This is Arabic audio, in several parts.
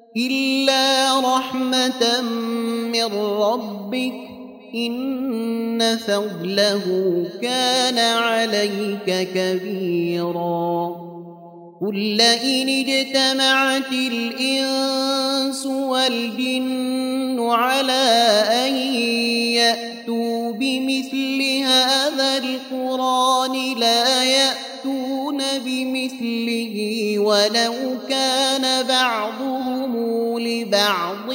إلا رحمة من ربك إن فضله كان عليك كبيرا قل لئن اجتمعت الإنس والجن على أن يأتوا بمثل هذا القرآن لا يأتون بمثله ولو كان بعضهم لبعض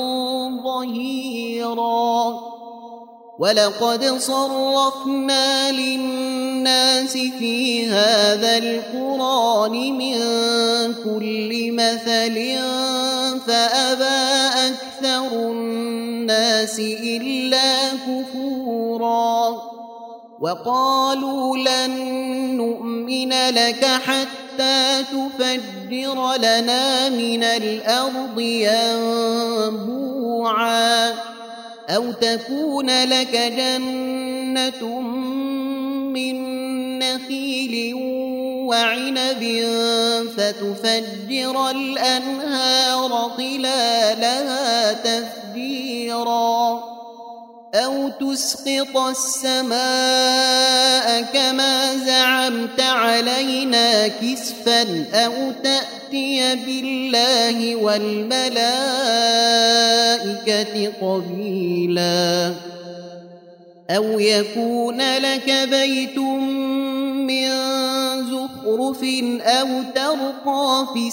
ظهيرا ولقد صرفنا للناس في هذا القرآن من كل مثل فأبى أكثر الناس إلا كفورا وقالوا لن نؤمن لك حتى تفجر لنا من الأرض ينبوعا أو تكون لك جنة من نخيل وعنب فتفجر الأنهار خلالها تفجيرا أو تسقط السماء كما زعمت علينا كسفا أو تأتي بالله والملائكة قبيلا أو يكون لك بيت من زخرف أو ترقى في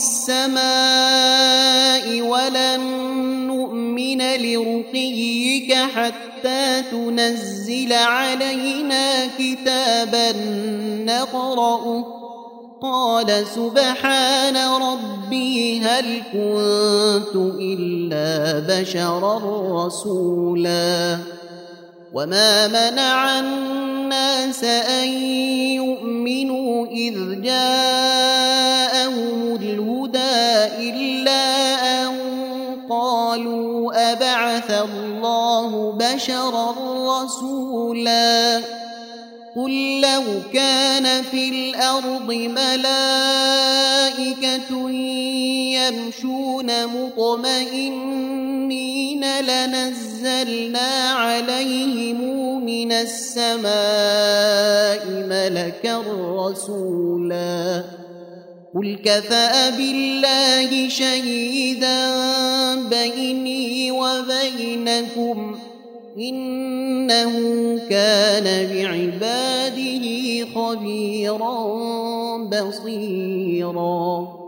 السماء ولن نؤمن لرقيك حتى تنزل علينا كتابا نقرأه قال سبحان ربي هل كنت إلا بشرا رسولا وما منع الناس أن يؤمنوا إذ جاءهم الهدى إلا أن قالوا أبعث الله بشرا رسولا قل لو كان في الأرض ملائكة يمشون مطمئنين لنزلنا عليهم من السماء ملكا رسولا قل كفى بالله شهيدا بيني وبينكم إنه كان بعباده خبيرا بصيرا